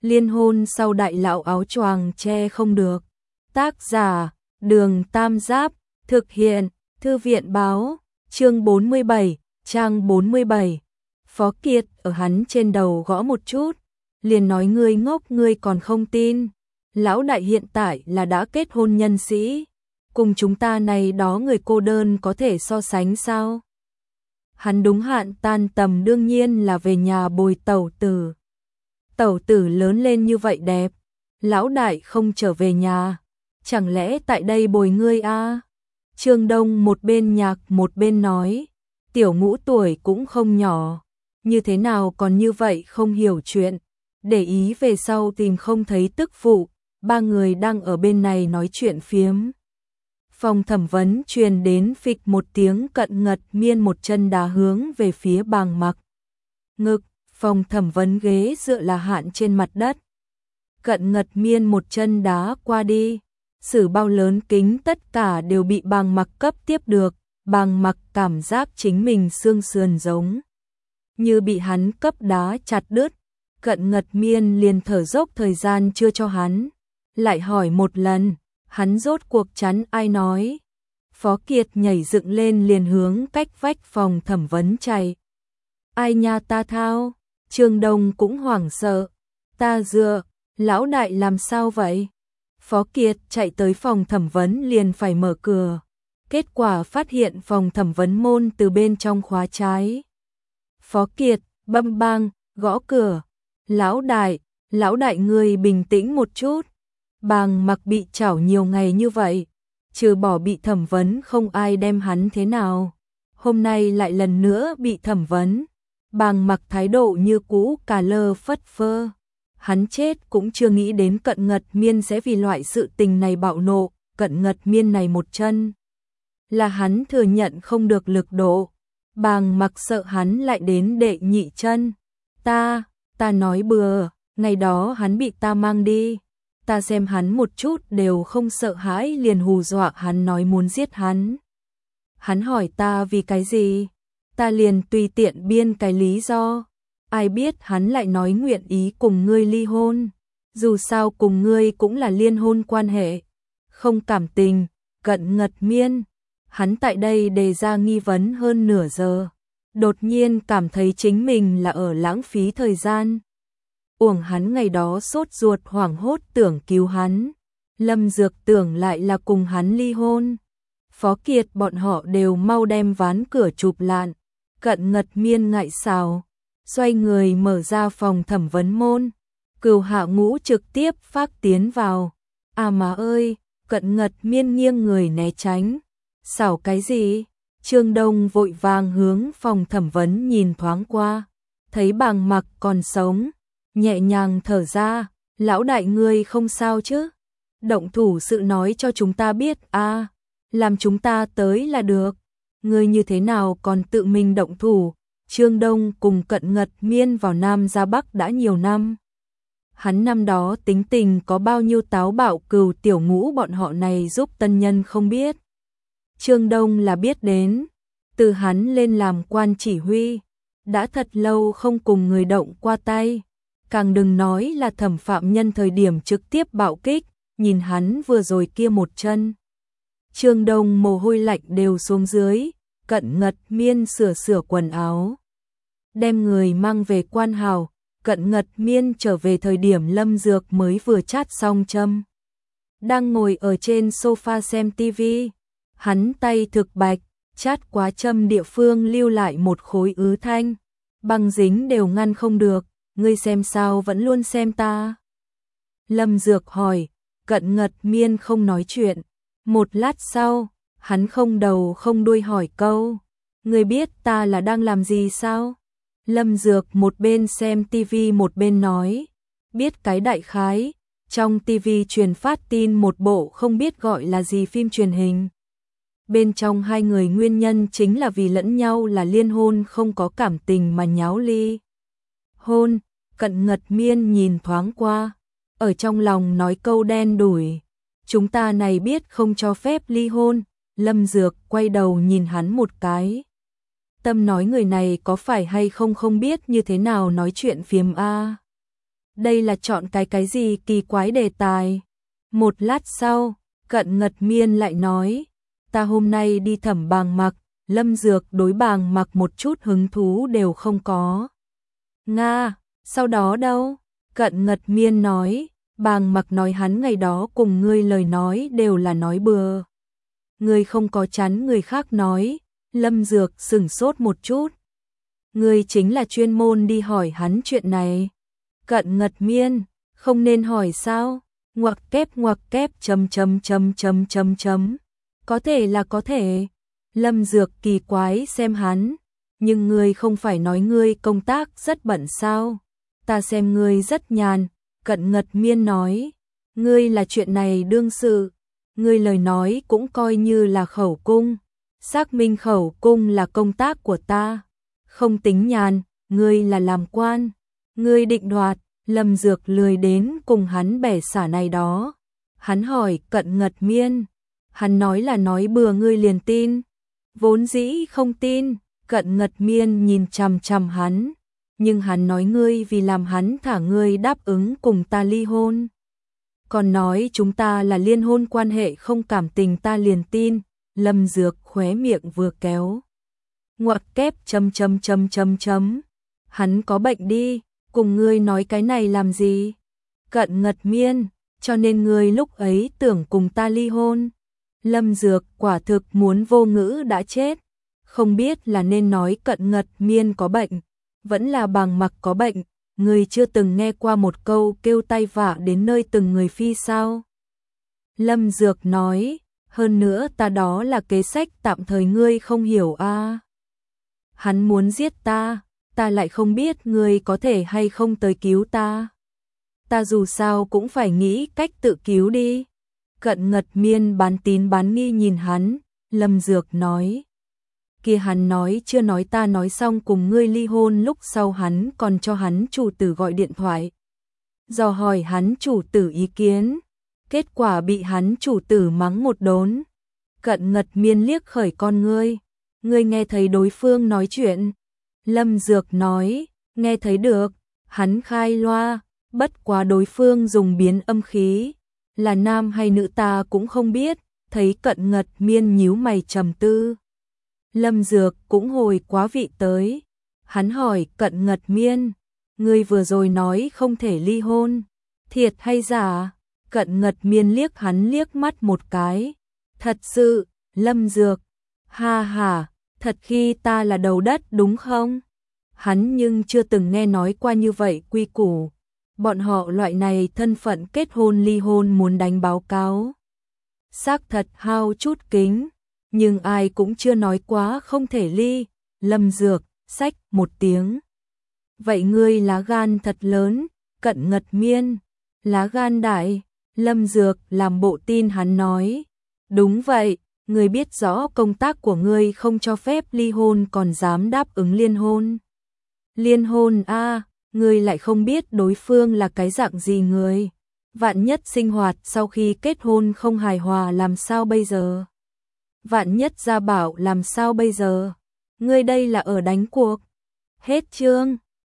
Liên hôn sau đại lão áo choàng che không được. Tác giả, Đường Tam Giáp, thực hiện, Thư viện báo, chương 47, trang 47. Phó Kiệt ở hắn trên đầu gõ một chút, liền nói ngươi ngốc ngươi còn không tin. Lão đại hiện tại là đã kết hôn nhân sĩ, cùng chúng ta này đó người cô đơn có thể so sánh sao? Hắn đúng hạn tan tầm đương nhiên là về nhà bồi tẩu tử. Tẩu tử lớn lên như vậy đẹp, lão đại không trở về nhà, chẳng lẽ tại đây bồi ngươi a? Trương Đông một bên nhạc một bên nói, tiểu Ngũ tuổi cũng không nhỏ, như thế nào còn như vậy không hiểu chuyện, để ý về sau tìm không thấy tức phụ, ba người đang ở bên này nói chuyện phiếm. Phòng thẩm vấn truyền đến phịch một tiếng, Cận Ngật Miên một chân đá hướng về phía Bàng Mặc. Ngực, phòng thẩm vấn ghế dựa là hạn trên mặt đất. Cận Ngật Miên một chân đá qua đi, sử bao lớn kính tất cả đều bị Bàng Mặc cấp tiếp được. Bàng Mặc cảm giác chính mình xương sườn giống như bị hắn cấp đá chặt đứt. Cận Ngật Miên liền thở dốc thời gian chưa cho hắn, lại hỏi một lần, hắn rốt cuộc chắn ai nói. Phó Kiệt nhảy dựng lên liền hướng cách vách phòng thẩm vấn chạy. Ai nha ta thao? Trương Đông cũng hoảng sợ. Ta dựa, lão đại làm sao vậy? Phó Kiệt chạy tới phòng thẩm vấn liền phải mở cửa. Kết quả phát hiện phòng thẩm vấn môn từ bên trong khóa trái. Phó Kiệt băm bang gõ cửa. Lão đại ngươi bình tĩnh một chút. Bàng Mặc bị trảo nhiều ngày như vậy, trừ bỏ bị thẩm vấn không ai đem hắn thế nào. Hôm nay lại lần nữa bị thẩm vấn. Bàng Mặc thái độ như cũ cà lơ phất phơ. Hắn chết cũng chưa nghĩ đến Cận Ngật Miên sẽ vì loại sự tình này bạo nộ. Cận Ngật Miên này một chân là hắn thừa nhận không được lực độ. Bàng Mặc sợ hắn lại đến đệ nhị chân. Ta nói bừa, ngày đó hắn bị ta mang đi. Ta xem hắn một chút đều không sợ hãi liền hù dọa hắn nói muốn giết hắn. Hắn hỏi ta vì cái gì? Ta liền tùy tiện biên cái lý do. Ai biết hắn lại nói nguyện ý cùng ngươi ly hôn. Dù sao cùng ngươi cũng là liên hôn quan hệ. Không cảm tình, Cận Ngật Miên. Hắn tại đây đề ra nghi vấn hơn nửa giờ. Đột nhiên cảm thấy chính mình là ở lãng phí thời gian. Uổng hắn ngày đó sốt ruột hoảng hốt tưởng cứu hắn. Lâm Dược tưởng lại là cùng hắn ly hôn. Phó Kiệt bọn họ đều mau đem ván cửa chụp lạn. Cận Ngật Miên ngại xào, xoay người mở ra phòng thẩm vấn môn. Cửu Hạ Ngũ trực tiếp phác tiến vào. À má ơi, Cận Ngật Miên nghiêng người né tránh. Xảo cái gì? Trương Đông vội vàng hướng phòng thẩm vấn nhìn thoáng qua, thấy Bàng Mặc còn sống, nhẹ nhàng thở ra, lão đại ngươi không sao chứ? Động thủ sự nói cho chúng ta biết a, làm chúng ta tới là được. Ngươi như thế nào còn tự mình động thủ? Trương Đông cùng Cận Ngật Miên vào Nam ra Bắc đã nhiều năm. Hắn năm đó tính tình có bao nhiêu táo bạo, Cửu Tiểu Ngũ bọn họ này giúp tân nhân không biết. Trương Đông là biết đến, từ hắn lên làm quan chỉ huy, đã thật lâu không cùng người động qua tay, càng đừng nói là thẩm phạm nhân thời điểm trực tiếp bạo kích, nhìn hắn vừa rồi kia một chân. Trương Đông mồ hôi lạnh đều xuống dưới. Cận Ngật Miên sửa quần áo, đem người mang về quan hào. Cận Ngật Miên trở về thời điểm Lâm Dược mới vừa chát xong châm, đang ngồi ở trên sofa xem tivi. Hắn tay thực bạch, chát quá châm địa phương lưu lại một khối ứ thanh, băng dính đều ngăn không được. Ngươi xem sao vẫn luôn xem ta? Lâm Dược hỏi. Cận Ngật Miên không nói chuyện. Một lát sau, hắn không đầu không đuôi hỏi câu, ngươi biết ta là đang làm gì sao? Lâm Dược một bên xem tivi một bên nói, biết cái đại khái. Trong tivi truyền phát tin một bộ không biết gọi là gì phim truyền hình. Bên trong hai người nguyên nhân chính là vì lẫn nhau là liên hôn không có cảm tình mà nháo ly hôn. Cận Ngật Miên nhìn thoáng qua, ở trong lòng nói câu đen đủi, chúng ta này biết không cho phép ly hôn. Lâm Dược quay đầu nhìn hắn một cái. Tâm nói người này có phải hay không không biết như thế nào nói chuyện phiếm a. đây là chọn cái gì kỳ quái đề tài. Một lát sau, Cận Ngật Miên lại nói, ta hôm nay đi thẩm Bàng Mặc, Lâm Dược đối Bàng Mặc một chút hứng thú đều không có. Nga, sau đó đâu? Cận Ngật Miên nói, Bàng Mặc nói hắn ngày đó cùng ngươi lời nói đều là nói bừa. Ngươi không có chắn người khác nói. Lâm Dược sửng sốt một chút. Ngươi chính là chuyên môn đi hỏi hắn chuyện này. Cận Ngật Miên, không nên hỏi sao? Ngoặc kép chấm. Có thể là có thể. Lâm Dược kỳ quái xem hắn. Nhưng ngươi không phải nói ngươi công tác rất bận sao? Ta xem ngươi rất nhàn. Cận Ngật Miên nói, ngươi là chuyện này đương sự. Ngươi lời nói cũng coi như là khẩu cung. Xác minh khẩu cung là công tác của ta. Không tính nhàn, ngươi là làm quan. Ngươi định đoạt. Lâm Dược lười đến cùng hắn bẻ xả này đó. Hắn hỏi Cận Ngật Miên. Hắn nói là nói bừa ngươi liền tin. Vốn dĩ không tin. Cận Ngật Miên nhìn chằm chằm hắn. Nhưng hắn nói ngươi vì làm hắn thả ngươi đáp ứng cùng ta ly hôn. Còn nói chúng ta là liên hôn quan hệ không cảm tình ta liền tin. Lâm Dược khóe miệng vừa kéo. Ngoặc kép chấm. Hắn có bệnh đi, cùng ngươi nói cái này làm gì? Cận Ngật Miên, cho nên ngươi lúc ấy tưởng cùng ta ly hôn. Lâm Dược quả thực muốn vô ngữ đã chết. Không biết là nên nói Cận Ngật Miên có bệnh, vẫn là Bàng Mặc có bệnh. Ngươi chưa từng nghe qua một câu kêu tay vạ đến nơi từng người phi sao? Lâm Dược nói, hơn nữa ta đó là kế sách tạm thời ngươi không hiểu a. Hắn muốn giết ta, ta lại không biết ngươi có thể hay không tới cứu ta. Ta dù sao cũng phải nghĩ cách tự cứu đi. Cận Ngật Miên bán tín bán nghi nhìn hắn, Lâm Dược nói. Kia hắn nói chưa nói ta nói xong cùng ngươi ly hôn lúc sau hắn còn cho hắn chủ tử gọi điện thoại. Dò hỏi hắn chủ tử ý kiến. Kết quả bị hắn chủ tử mắng một đốn. Cận Ngật Miên liếc khởi con ngươi. Ngươi nghe thấy đối phương nói chuyện? Lâm Dược nói, nghe thấy được. Hắn khai loa, bất quá đối phương dùng biến âm khí. Là nam hay nữ ta cũng không biết. Thấy Cận Ngật Miên nhíu mày trầm tư. Lâm Dược cũng hồi quá vị tới. Hắn hỏi Cận Ngật Miên, ngươi vừa rồi nói không thể ly hôn. Thiệt hay giả? Cận Ngật Miên liếc hắn liếc mắt một cái. Thật sự, Lâm Dược. Ha ha, thật khi ta là đầu đất đúng không? Hắn nhưng chưa từng nghe nói qua như vậy quy củ. Bọn họ loại này thân phận kết hôn ly hôn muốn đánh báo cáo. Xác thật hao chút kính. Nhưng ai cũng chưa nói quá không thể ly. Lâm Dược, xách một tiếng. Vậy ngươi lá gan thật lớn. Cận Ngật Miên, lá gan đại. Lâm Dược làm bộ tin hắn nói. Đúng vậy, ngươi biết rõ công tác của ngươi không cho phép ly hôn còn dám đáp ứng liên hôn. Liên hôn a, ngươi lại không biết đối phương là cái dạng gì người. Vạn nhất sinh hoạt sau khi kết hôn không hài hòa làm sao bây giờ? Vạn nhất gia bảo làm sao bây giờ? Ngươi đây là ở đánh cuộc. Hết chương.